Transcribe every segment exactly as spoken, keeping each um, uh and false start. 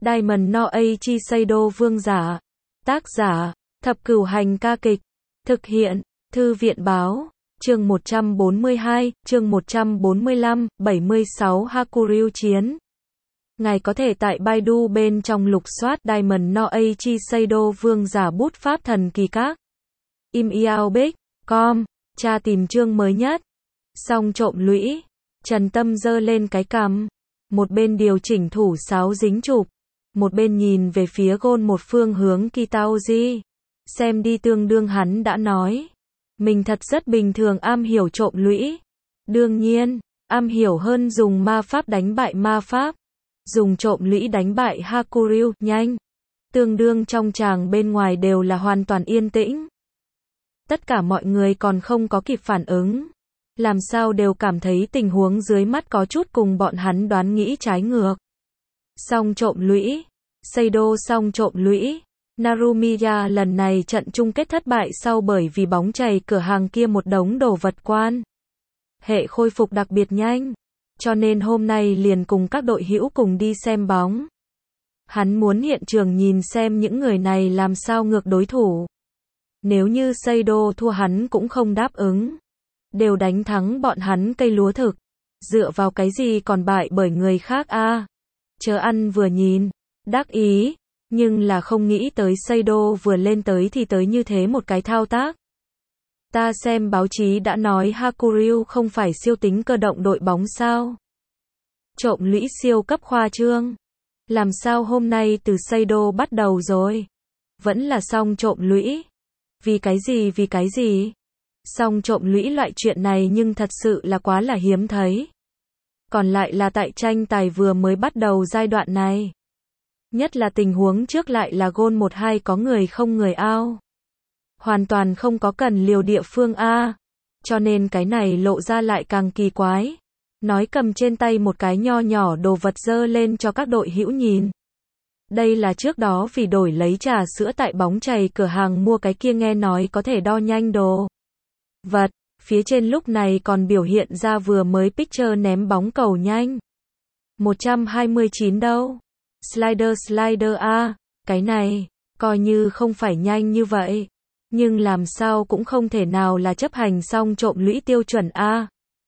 Diamond no Aichi Seido vương giả. Tác giả, Thập Cửu Hành ca kịch. Thực hiện, Thư viện báo. Chương một trăm bốn mươi hai, chương một trăm bốn mươi lăm, bảy mươi sáu Hakuryu chiến. Ngài có thể tại Baidu bên trong lục soát Diamond no Aichi Seido vương giả bút pháp thần kỳ các. im iao bích chấm com, tra tìm chương mới nhất. Xong trộm lũy. Trần Tâm giơ lên cái cằm. Một bên điều chỉnh thủ sáo dính chụp. Một bên nhìn về phía gôn một phương hướng Kitaoji. Xem đi tương đương hắn đã nói. Mình thật rất bình thường am hiểu trộm lũy. Đương nhiên, am hiểu hơn dùng ma pháp đánh bại ma pháp. Dùng trộm lũy đánh bại Hakuryu, nhanh. Tương đương trong tràng bên ngoài đều là hoàn toàn yên tĩnh. Tất cả mọi người còn không có kịp phản ứng. Làm sao đều cảm thấy tình huống dưới mắt có chút cùng bọn hắn đoán nghĩ trái ngược. Xong trộm lũy. Seido xong trộm lũy. Narumiya lần này trận chung kết thất bại sau bởi vì bóng chày cửa hàng kia một đống đồ vật quan. Hệ khôi phục đặc biệt nhanh. Cho nên hôm nay liền cùng các đội hữu cùng đi xem bóng. Hắn muốn hiện trường nhìn xem những người này làm sao ngược đối thủ. Nếu như Seido thua hắn cũng không đáp ứng. Đều đánh thắng bọn hắn cây lúa thực. Dựa vào cái gì còn bại bởi người khác a? À? Chớ ăn vừa nhìn. Đắc ý. Nhưng là không nghĩ tới Seido vừa lên tới thì tới như thế một cái thao tác. Ta xem báo chí đã nói Hakuryu không phải siêu tính cơ động đội bóng sao. Trộm lũy siêu cấp khoa trương. Làm sao hôm nay từ Seido bắt đầu rồi. Vẫn là xong trộm lũy. Vì cái gì vì cái gì. Xong trộm lũy loại chuyện này nhưng thật sự là quá là hiếm thấy. Còn lại là tại tranh tài vừa mới bắt đầu giai đoạn này. Nhất là tình huống trước lại là gôn một hai có người không người ao. Hoàn toàn không có cần liều địa phương A. Cho nên cái này lộ ra lại càng kỳ quái. Nói cầm trên tay một cái nho nhỏ đồ vật dơ lên cho các đội hữu nhìn. Đây là trước đó vì đổi lấy trà sữa tại bóng chày cửa hàng mua cái kia nghe nói có thể đo nhanh đồ vật. Phía trên lúc này còn biểu hiện ra vừa mới picture ném bóng cầu nhanh. một trăm hai mươi chín đâu. Slider slider A. Cái này, coi như không phải nhanh như vậy. Nhưng làm sao cũng không thể nào là chấp hành xong trộm lũy tiêu chuẩn A.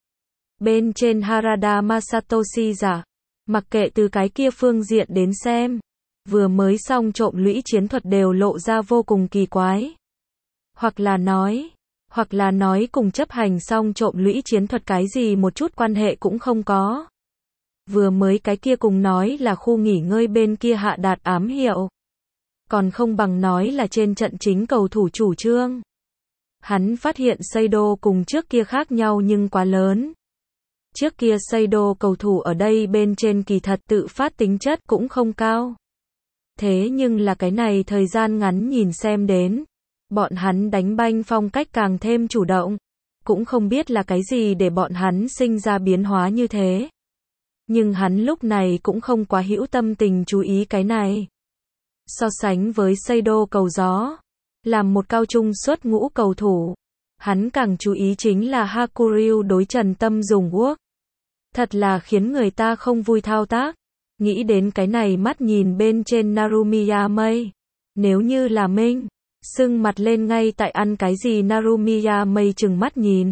Bên trên Harada Masatoshi giả. Mặc kệ từ cái kia phương diện đến xem. Vừa mới xong trộm lũy chiến thuật đều lộ ra vô cùng kỳ quái. Hoặc là nói. Hoặc là nói cùng chấp hành xong trộm lũy chiến thuật cái gì một chút quan hệ cũng không có. Vừa mới cái kia cùng nói là khu nghỉ ngơi bên kia hạ đạt ám hiệu. Còn không bằng nói là trên trận chính cầu thủ chủ trương. Hắn phát hiện Seido cùng trước kia khác nhau nhưng quá lớn. Trước kia Seido cầu thủ ở đây bên trên kỳ thật tự phát tính chất cũng không cao. Thế nhưng là cái này thời gian ngắn nhìn xem đến. Bọn hắn đánh banh phong cách càng thêm chủ động. Cũng không biết là cái gì để bọn hắn sinh ra biến hóa như thế. Nhưng hắn lúc này cũng không quá hữu tâm tình chú ý cái này. So sánh với Seido cầu gió, làm một cao trung xuất ngũ cầu thủ, hắn càng chú ý chính là Hakuryu đối Trần Tâm dùng quốc. Thật là khiến người ta không vui thao tác. Nghĩ đến cái này mắt nhìn bên trên Narumiya Mei. Nếu như là Minh, sưng mặt lên ngay tại ăn cái gì Narumiya Mei chừng mắt nhìn.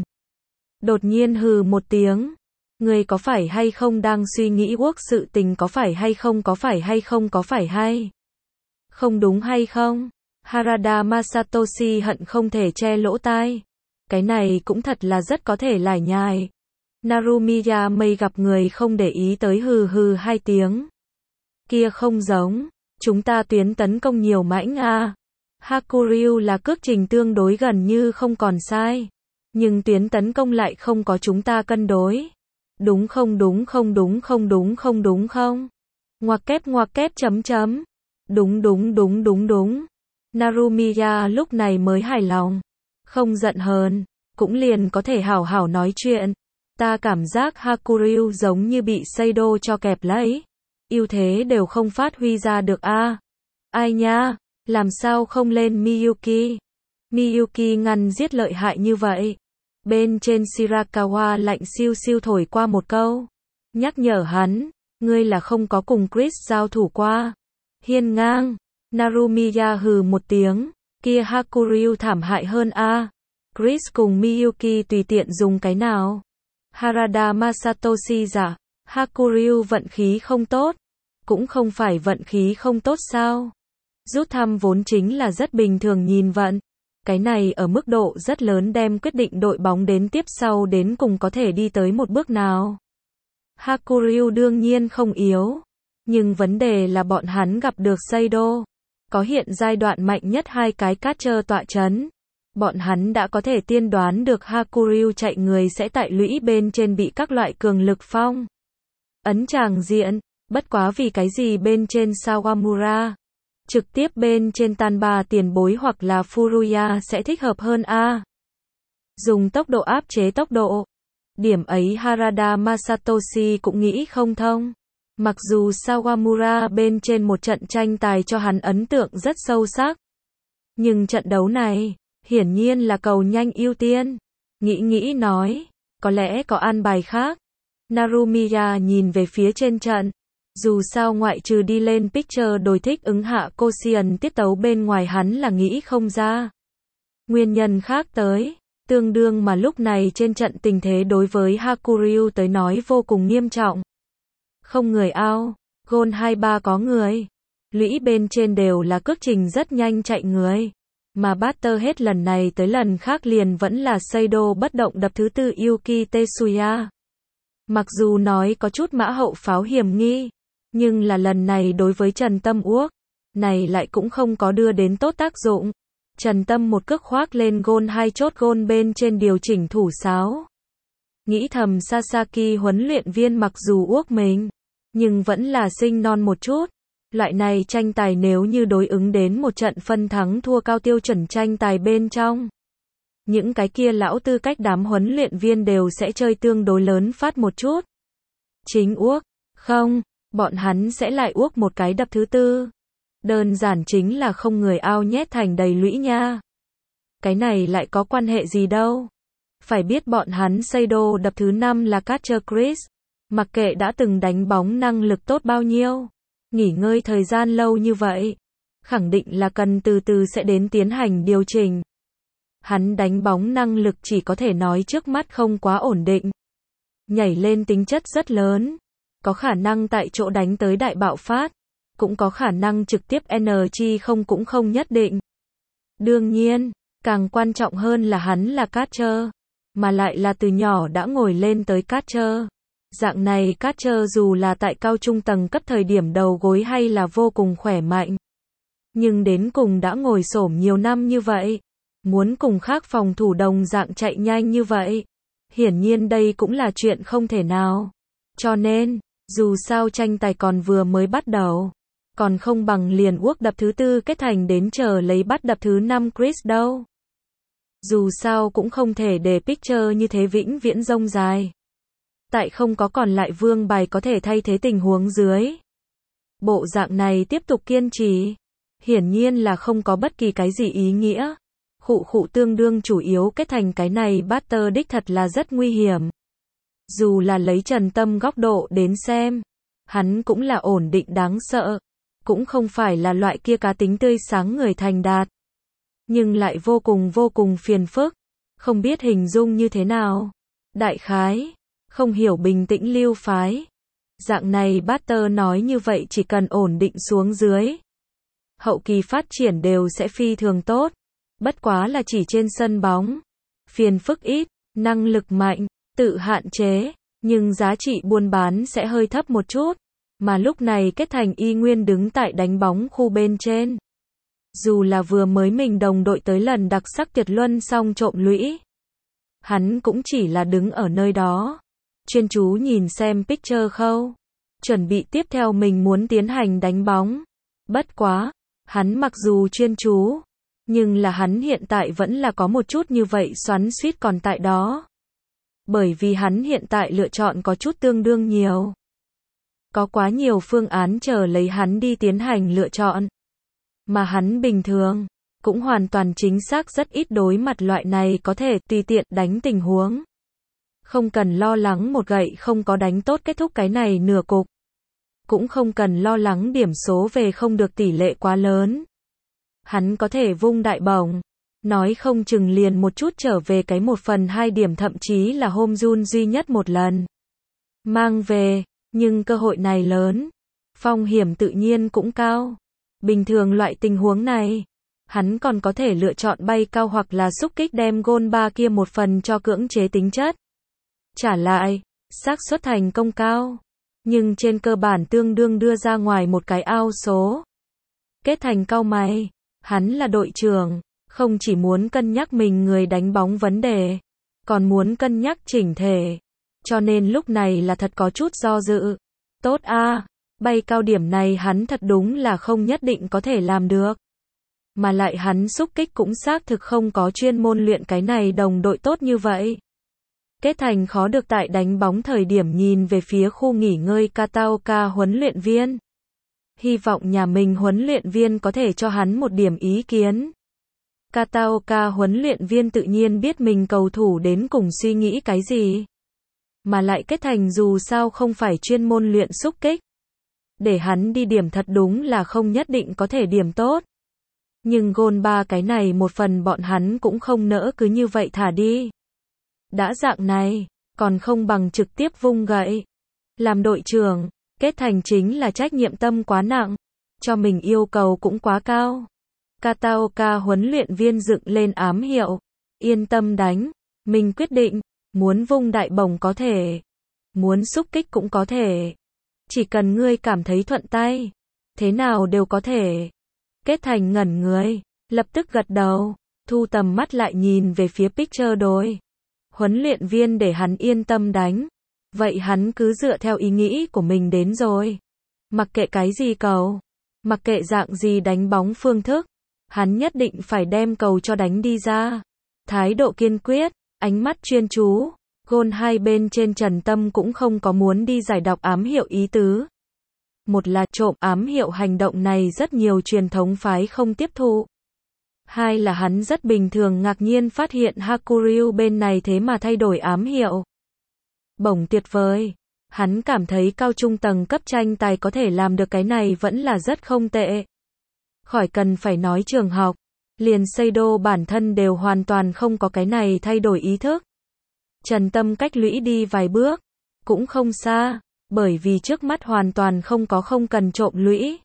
Đột nhiên hừ một tiếng. Người có phải hay không đang suy nghĩ quốc sự tình có phải hay không có phải hay không có phải hay không đúng hay không? Harada Masatoshi hận không thể che lỗ tai. Cái này cũng thật là rất có thể lải nhải. Narumiya Mei gặp người không để ý tới hừ hừ hai tiếng. Kia không giống. Chúng ta tuyến tấn công nhiều mãnh a. Hakuryu là cước trình tương đối gần như không còn sai. Nhưng tuyến tấn công lại không có chúng ta cân đối. Đúng không đúng không đúng không đúng không đúng không? Ngoặc kép ngoặc kép chấm chấm. Đúng đúng đúng đúng đúng. Narumiya lúc này mới hài lòng. Không giận hờn. Cũng liền có thể hảo hảo nói chuyện. Ta cảm giác Hakuryu giống như bị Seido cho kẹp lấy. Ưu thế đều không phát huy ra được a. À, ai nha, làm sao không lên Miyuki? Miyuki ngăn giết lợi hại như vậy. Bên trên Shirakawa lạnh siêu siêu thổi qua một câu. Nhắc nhở hắn, ngươi là không có cùng Chris giao thủ qua. hiên ngang. Narumiya hừ một tiếng, kia Hakuryu thảm hại hơn a. Chris cùng Miyuki tùy tiện dùng cái nào. Harada Masatoshi giả, Hakuryu vận khí không tốt. Cũng không phải vận khí không tốt sao? Rút thăm vốn chính là rất bình thường nhìn vận. Cái này ở mức độ rất lớn đem quyết định đội bóng đến tiếp sau đến cùng có thể đi tới một bước nào. Hakuryu đương nhiên không yếu. Nhưng vấn đề là bọn hắn gặp được Seido. Có hiện giai đoạn mạnh nhất hai cái catcher tọa chấn. Bọn hắn đã có thể tiên đoán được Hakuryu chạy người sẽ tại lũy bên trên bị các loại cường lực phong ấn tràng diện. Bất quá vì cái gì bên trên Sawamura, trực tiếp bên trên Tanba tiền bối hoặc là Furuya sẽ thích hợp hơn a. Dùng tốc độ áp chế tốc độ. Điểm ấy Harada Masatoshi cũng nghĩ không thông. Mặc dù Sawamura bên trên một trận tranh tài cho hắn ấn tượng rất sâu sắc. Nhưng trận đấu này, hiển nhiên là cầu nhanh ưu tiên. Nghĩ nghĩ nói, có lẽ có an bài khác. Narumiya nhìn về phía trên trận. Dù sao ngoại trừ đi lên pitcher đổi thích ứng hạ Koshien tiết tấu bên ngoài hắn là nghĩ không ra. Nguyên nhân khác tới, tương đương mà lúc này trên trận tình thế đối với Hakuryu tới nói vô cùng nghiêm trọng. Không người ao, gôn hai ba có người. Lũy bên trên đều là cước trình rất nhanh chạy người. Mà batter hết lần này tới lần khác liền vẫn là Seido bất động đập thứ tư Yuki Tetsuya. Mặc dù nói có chút mã hậu pháo hiểm nghi. Nhưng là lần này đối với Trần Tâm Uốc, này lại cũng không có đưa đến tốt tác dụng. Trần Tâm một cước khoác lên gôn hai chốt gôn bên trên điều chỉnh thủ sáo. Nghĩ thầm Sasaki huấn luyện viên mặc dù uốc mình, nhưng vẫn là sinh non một chút. Loại này tranh tài nếu như đối ứng đến một trận phân thắng thua cao tiêu chuẩn tranh tài bên trong. Những cái kia lão tư cách đám huấn luyện viên đều sẽ chơi tương đối lớn phát một chút. Chính uốc, không. Bọn hắn sẽ lại uốc một cái đập thứ tư. Đơn giản chính là không người ao nhét thành đầy lũy nha. Cái này lại có quan hệ gì đâu. Phải biết bọn hắn Seido đập thứ năm là catcher Chris. Mặc kệ đã từng đánh bóng năng lực tốt bao nhiêu. Nghỉ ngơi thời gian lâu như vậy. Khẳng định là cần từ từ sẽ đến tiến hành điều chỉnh. Hắn đánh bóng năng lực chỉ có thể nói trước mắt không quá ổn định. Nhảy lên tính chất rất lớn. Có khả năng tại chỗ đánh tới đại bạo phát, cũng có khả năng trực tiếp en giê không cũng không nhất định. Đương nhiên, càng quan trọng hơn là hắn là catcher, mà lại là từ nhỏ đã ngồi lên tới catcher. Dạng này catcher dù là tại cao trung tầng cấp thời điểm đầu gối hay là vô cùng khỏe mạnh. Nhưng đến cùng đã ngồi xổm nhiều năm như vậy, muốn cùng khác phòng thủ đồng dạng chạy nhanh như vậy, hiển nhiên đây cũng là chuyện không thể nào. Cho nên, dù sao tranh tài còn vừa mới bắt đầu, còn không bằng liền uốc đập thứ tư kết thành đến chờ lấy bắt đập thứ năm Chris đâu. Dù sao cũng không thể để pitcher như thế vĩnh viễn rông dài. Tại không có còn lại vương bài có thể thay thế tình huống dưới. Bộ dạng này tiếp tục kiên trì, hiển nhiên là không có bất kỳ cái gì ý nghĩa. Khụ khụ tương đương chủ yếu kết thành cái này batter đích thật là rất nguy hiểm. Dù là lấy Trần Tâm góc độ đến xem, hắn cũng là ổn định đáng sợ, cũng không phải là loại kia cá tính tươi sáng người thành đạt, nhưng lại vô cùng vô cùng phiền phức, không biết hình dung như thế nào. Đại khái, không hiểu bình tĩnh lưu phái. Dạng này batter nói như vậy chỉ cần ổn định xuống dưới, hậu kỳ phát triển đều sẽ phi thường tốt, bất quá là chỉ trên sân bóng, phiền phức ít, năng lực mạnh. Tự hạn chế, nhưng giá trị buôn bán sẽ hơi thấp một chút, mà lúc này kết thành y nguyên đứng tại đánh bóng khu bên trên. Dù là vừa mới mình đồng đội tới lần đặc sắc tuyệt luân xong trộm lũy, hắn cũng chỉ là đứng ở nơi đó, chuyên chú nhìn xem pitcher khâu, chuẩn bị tiếp theo mình muốn tiến hành đánh bóng. Bất quá, hắn mặc dù chuyên chú, nhưng là hắn hiện tại vẫn là có một chút như vậy xoắn xuýt còn tại đó. Bởi vì hắn hiện tại lựa chọn có chút tương đương nhiều. Có quá nhiều phương án chờ lấy hắn đi tiến hành lựa chọn. Mà hắn bình thường, cũng hoàn toàn chính xác rất ít đối mặt loại này có thể tùy tiện đánh tình huống. Không cần lo lắng một gậy không có đánh tốt kết thúc cái này nửa cục. cũng không cần lo lắng điểm số về không được tỷ lệ quá lớn. Hắn có thể vung đại bổng, nói không chừng liền một chút trở về cái một phần hai điểm thậm chí là home run duy nhất một lần. Mang về, nhưng cơ hội này lớn, phong hiểm tự nhiên cũng cao. Bình thường loại tình huống này, hắn còn có thể lựa chọn bay cao hoặc là xúc kích đem gôn ba kia một phần cho cưỡng chế tính chất. Trả lại, xác suất thành công cao, nhưng trên cơ bản tương đương đưa ra ngoài một cái ao số. Kết Thành cau mày, hắn là đội trưởng, không chỉ muốn cân nhắc mình người đánh bóng vấn đề, còn muốn cân nhắc chỉnh thể, cho nên lúc này là thật có chút do dự. Tốt a, bay cao điểm này hắn thật đúng là không nhất định có thể làm được. Mà lại hắn xúc kích cũng xác thực không có chuyên môn luyện cái này đồng đội tốt như vậy. Kết Thành khó được tại đánh bóng thời điểm nhìn về phía khu nghỉ ngơi Kataoka huấn luyện viên. Hy vọng nhà mình huấn luyện viên có thể cho hắn một điểm ý kiến. Kataoka huấn luyện viên tự nhiên biết mình cầu thủ đến cùng suy nghĩ cái gì. Mà lại Kết Thành dù sao không phải chuyên môn luyện xúc kích. Để hắn đi điểm thật đúng là không nhất định có thể điểm tốt. Nhưng gôn ba cái này một phần bọn hắn cũng không nỡ cứ như vậy thả đi. Đã dạng này, còn không bằng trực tiếp vung gậy. Làm đội trưởng, Kết Thành chính là trách nhiệm tâm quá nặng, cho mình yêu cầu cũng quá cao. Kataoka huấn luyện viên dựng lên ám hiệu, yên tâm đánh, mình quyết định, muốn vung đại bổng có thể, muốn xúc kích cũng có thể. Chỉ cần ngươi cảm thấy thuận tay, thế nào đều có thể. Kết Thành ngẩn người, lập tức gật đầu, thu tầm mắt lại nhìn về phía picture đội. Huấn luyện viên để hắn yên tâm đánh, vậy hắn cứ dựa theo ý nghĩ của mình đến rồi. Mặc kệ cái gì cầu, mặc kệ dạng gì đánh bóng phương thức, hắn nhất định phải đem cầu cho đánh đi ra. Thái độ kiên quyết, ánh mắt chuyên chú, gôn hai bên trên trần tâm cũng không có muốn đi giải đọc ám hiệu ý tứ. Một là trộm ám hiệu hành động này rất nhiều truyền thống phái không tiếp thụ. Hai là hắn rất bình thường ngạc nhiên phát hiện Hakuryu bên này thế mà thay đổi ám hiệu. Bổng tuyệt vời. Hắn cảm thấy cao trung tầng cấp tranh tài có thể làm được cái này vẫn là rất không tệ. Khỏi cần phải nói trường học, liền Seido bản thân đều hoàn toàn không có cái này thay đổi ý thức. Trần Tâm cách lũy đi vài bước, cũng không xa, bởi vì trước mắt hoàn toàn không có không cần trộm lũy.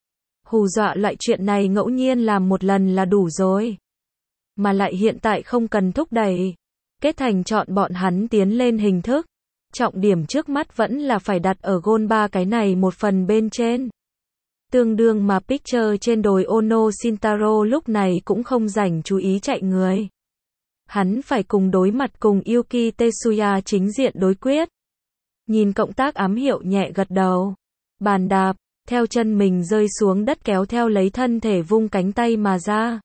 Hù dọa loại chuyện này ngẫu nhiên làm một lần là đủ rồi. Mà lại hiện tại không cần thúc đẩy. Kết Thành chọn bọn hắn tiến lên hình thức. Trọng điểm trước mắt vẫn là phải đặt ở gôn ba cái này một phần bên trên. Tương đương mà picture trên đồi Ono Shintaro lúc này cũng không rảnh chú ý chạy người. Hắn phải cùng đối mặt cùng Yuki Tetsuya chính diện đối quyết. Nhìn cộng tác ám hiệu nhẹ gật đầu. Bàn đạp, theo chân mình rơi xuống đất kéo theo lấy thân thể vung cánh tay mà ra.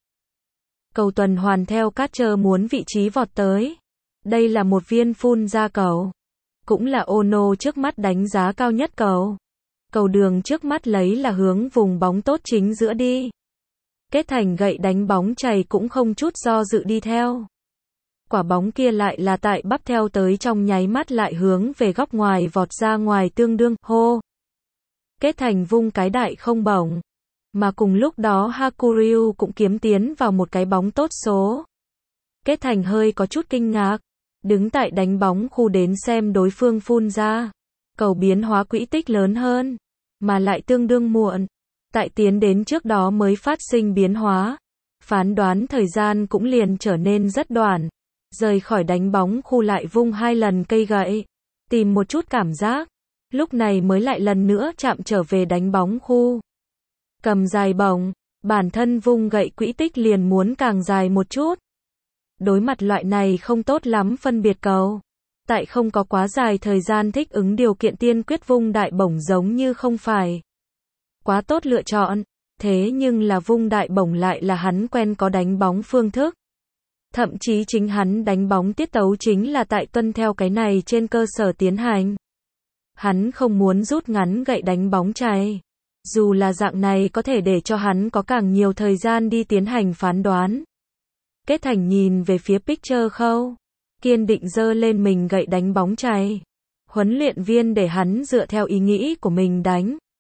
Cầu tuần hoàn theo catcher muốn vị trí vọt tới. Đây là một viên phun ra cầu. Cũng là Ono trước mắt đánh giá cao nhất cầu. Cầu đường trước mắt lấy là hướng vùng bóng tốt chính giữa đi. Kết Thành gậy đánh bóng chày cũng không chút do dự đi theo. Quả bóng kia lại là tại bắp theo tới trong nháy mắt lại hướng về góc ngoài vọt ra ngoài tương đương, hô. Kết Thành vung cái đại không bổng. Mà cùng lúc đó Hakuryu cũng kiếm tiến vào một cái bóng tốt số. Kết Thành hơi có chút kinh ngạc. Đứng tại đánh bóng khu đến xem đối phương phun ra. Cầu biến hóa quỹ tích lớn hơn. Mà lại tương đương muộn. Tại tiến đến trước đó mới phát sinh biến hóa. Phán đoán thời gian cũng liền trở nên rất đoạn. Rời khỏi đánh bóng khu lại vung hai lần cây gậy. Tìm một chút cảm giác. Lúc này mới lại lần nữa chạm trở về đánh bóng khu. Cầm dài bổng. Bản thân vung gậy quỹ tích liền muốn càng dài một chút. Đối mặt loại này không tốt lắm phân biệt cầu. Tại không có quá dài thời gian thích ứng điều kiện tiên quyết vung đại bổng giống như không phải quá tốt lựa chọn. Thế nhưng là vung đại bổng lại là hắn quen có đánh bóng phương thức. Thậm chí chính hắn đánh bóng tiết tấu chính là tại tuân theo cái này trên cơ sở tiến hành. Hắn không muốn rút ngắn gậy đánh bóng chày. Dù là dạng này có thể để cho hắn có càng nhiều thời gian đi tiến hành phán đoán. Kết Thành nhìn về phía picture khâu. Kiên định giơ lên mình gậy đánh bóng chày. Huấn luyện viên để hắn dựa theo ý nghĩ của mình đánh.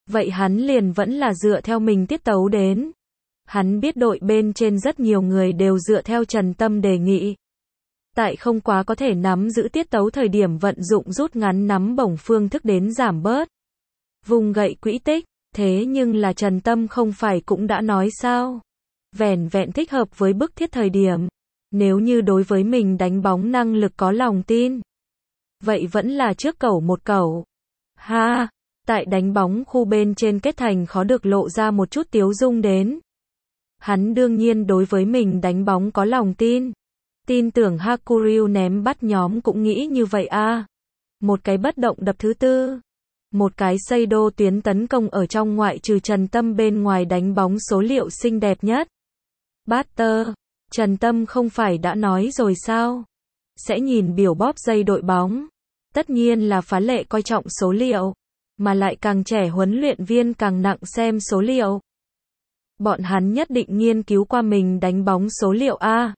vậy hắn liền vẫn là dựa theo mình tiết tấu đến. Hắn biết đội bên trên rất nhiều người đều dựa theo Trần Tâm đề nghị. Tại không quá có thể nắm giữ tiết tấu thời điểm vận dụng rút ngắn nắm bổng phương thức đến giảm bớt. Vùng gậy quỹ tích, thế nhưng là Trần Tâm không phải cũng đã nói sao? Vẻn vẹn thích hợp với bức thiết thời điểm. Nếu như đối với mình đánh bóng năng lực có lòng tin. Vậy vẫn là trước cẩu một cẩu. Ha, tại đánh bóng khu bên trên Kết Thành khó được lộ ra một chút tiếu dung đến. Hắn đương nhiên đối với mình đánh bóng có lòng tin. Tin tưởng Hakuryu ném bắt nhóm cũng nghĩ như vậy a. Một cái bất động đập thứ tư. Một cái Seido tuyến tấn công ở trong ngoại trừ Trần Tâm bên ngoài đánh bóng số liệu xinh đẹp nhất. Butter, Trần Tâm không phải đã nói rồi sao? Sẽ nhìn biểu bóp dây đội bóng. Tất nhiên là phá lệ coi trọng số liệu. Mà lại càng trẻ huấn luyện viên càng nặng xem số liệu. Bọn hắn nhất định nghiên cứu qua mình đánh bóng số liệu A.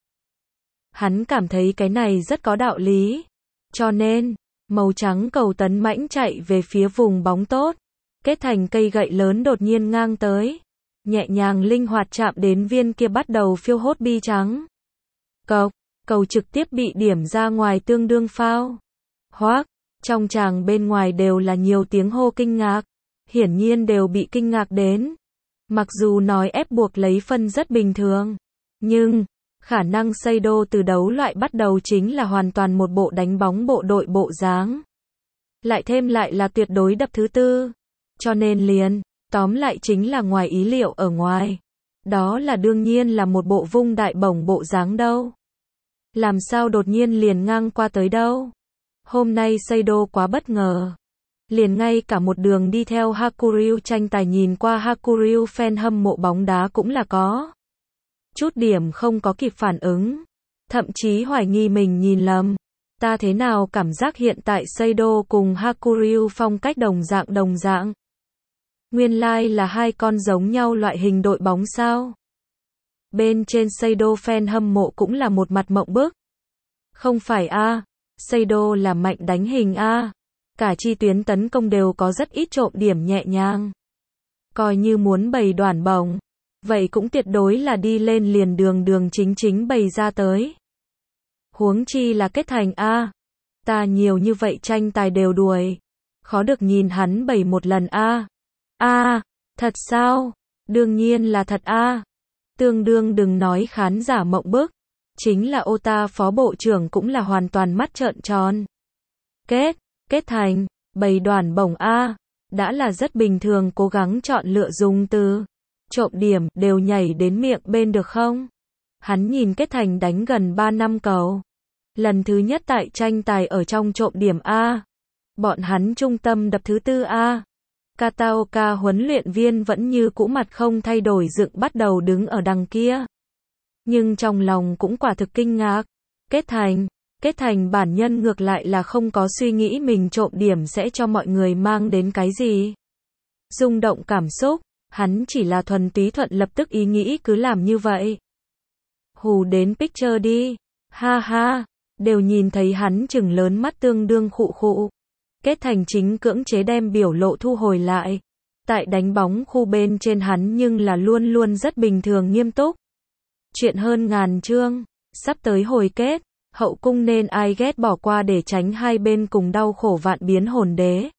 Hắn cảm thấy cái này rất có đạo lý. Cho nên, màu trắng cầu tấn mãnh chạy về phía vùng bóng tốt. Kết Thành cây gậy lớn đột nhiên ngang tới. Nhẹ nhàng linh hoạt chạm đến viên kia bắt đầu phiêu hốt bi trắng. Cộc, cầu trực tiếp bị điểm ra ngoài tương đương phao. Hoác, trong tràng bên ngoài đều là nhiều tiếng hô kinh ngạc. Hiển nhiên đều bị kinh ngạc đến. Mặc dù nói ép buộc lấy phân rất bình thường. Nhưng, khả năng Seido từ đấu loại bắt đầu chính là hoàn toàn một bộ đánh bóng bộ đội bộ dáng. Lại thêm lại là tuyệt đối đập thứ tư. Cho nên liền, tóm lại chính là ngoài ý liệu ở ngoài. Đó là đương nhiên là một bộ vung đại bổng bộ dáng đâu. Làm sao đột nhiên liền ngang qua tới đâu. Hôm nay Seido quá bất ngờ. Liền ngay cả một đường đi theo Hakuryu tranh tài nhìn qua Hakuryu fan hâm mộ bóng đá cũng là có. Chút điểm không có kịp phản ứng. Thậm chí hoài nghi mình nhìn lầm. Ta thế nào cảm giác hiện tại Seido cùng Hakuryu phong cách đồng dạng đồng dạng. Nguyên lai like là hai con giống nhau loại hình đội bóng sao. Bên trên Seido fan hâm mộ cũng là một mặt mộng bức. Không phải a, à. Seido là mạnh đánh hình a. À. Cả chi tuyến tấn công đều có rất ít trộm điểm nhẹ nhàng. Coi như muốn bày đoản bổng. Vậy cũng tuyệt đối là đi lên liền đường đường chính chính bày ra tới. Huống chi là Kết Thành a. À. Ta nhiều như vậy tranh tài đều đuổi. Khó được nhìn hắn bày một lần a. À. A, à, thật sao? Đương nhiên là thật a. À. Tương đương đừng nói khán giả mộng bức. Chính là Ota phó bộ trưởng cũng là hoàn toàn mắt trợn tròn. Kết, Kết Thành, bày đoản bổng a. À. Đã là rất bình thường cố gắng chọn lựa dùng từ. Trộm điểm đều nhảy đến miệng bên được không? Hắn nhìn Kết Thành đánh gần ba năm cầu. Lần thứ nhất tại tranh tài ở trong trộm điểm A. Bọn hắn trung tâm đập thứ tư A. Kataoka huấn luyện viên vẫn như cũ mặt không thay đổi dựng bắt đầu đứng ở đằng kia. Nhưng trong lòng cũng quả thực kinh ngạc. Kết Thành, Kết Thành bản nhân ngược lại là không có suy nghĩ mình trộm điểm sẽ cho mọi người mang đến cái gì. Rung động cảm xúc, hắn chỉ là thuần túy thuận lập tức ý nghĩ cứ làm như vậy. Hù đến picture đi, ha ha, đều nhìn thấy hắn chừng lớn mắt tương đương khụ khụ. Kết Thành chính cưỡng chế đem biểu lộ thu hồi lại. Tại đánh bóng khu bên trên hắn nhưng là luôn luôn rất bình thường nghiêm túc. Chuyện hơn ngàn chương, sắp tới hồi kết, hậu cung nên ai ghét bỏ qua để tránh hai bên cùng đau khổ vạn biến hồn đế.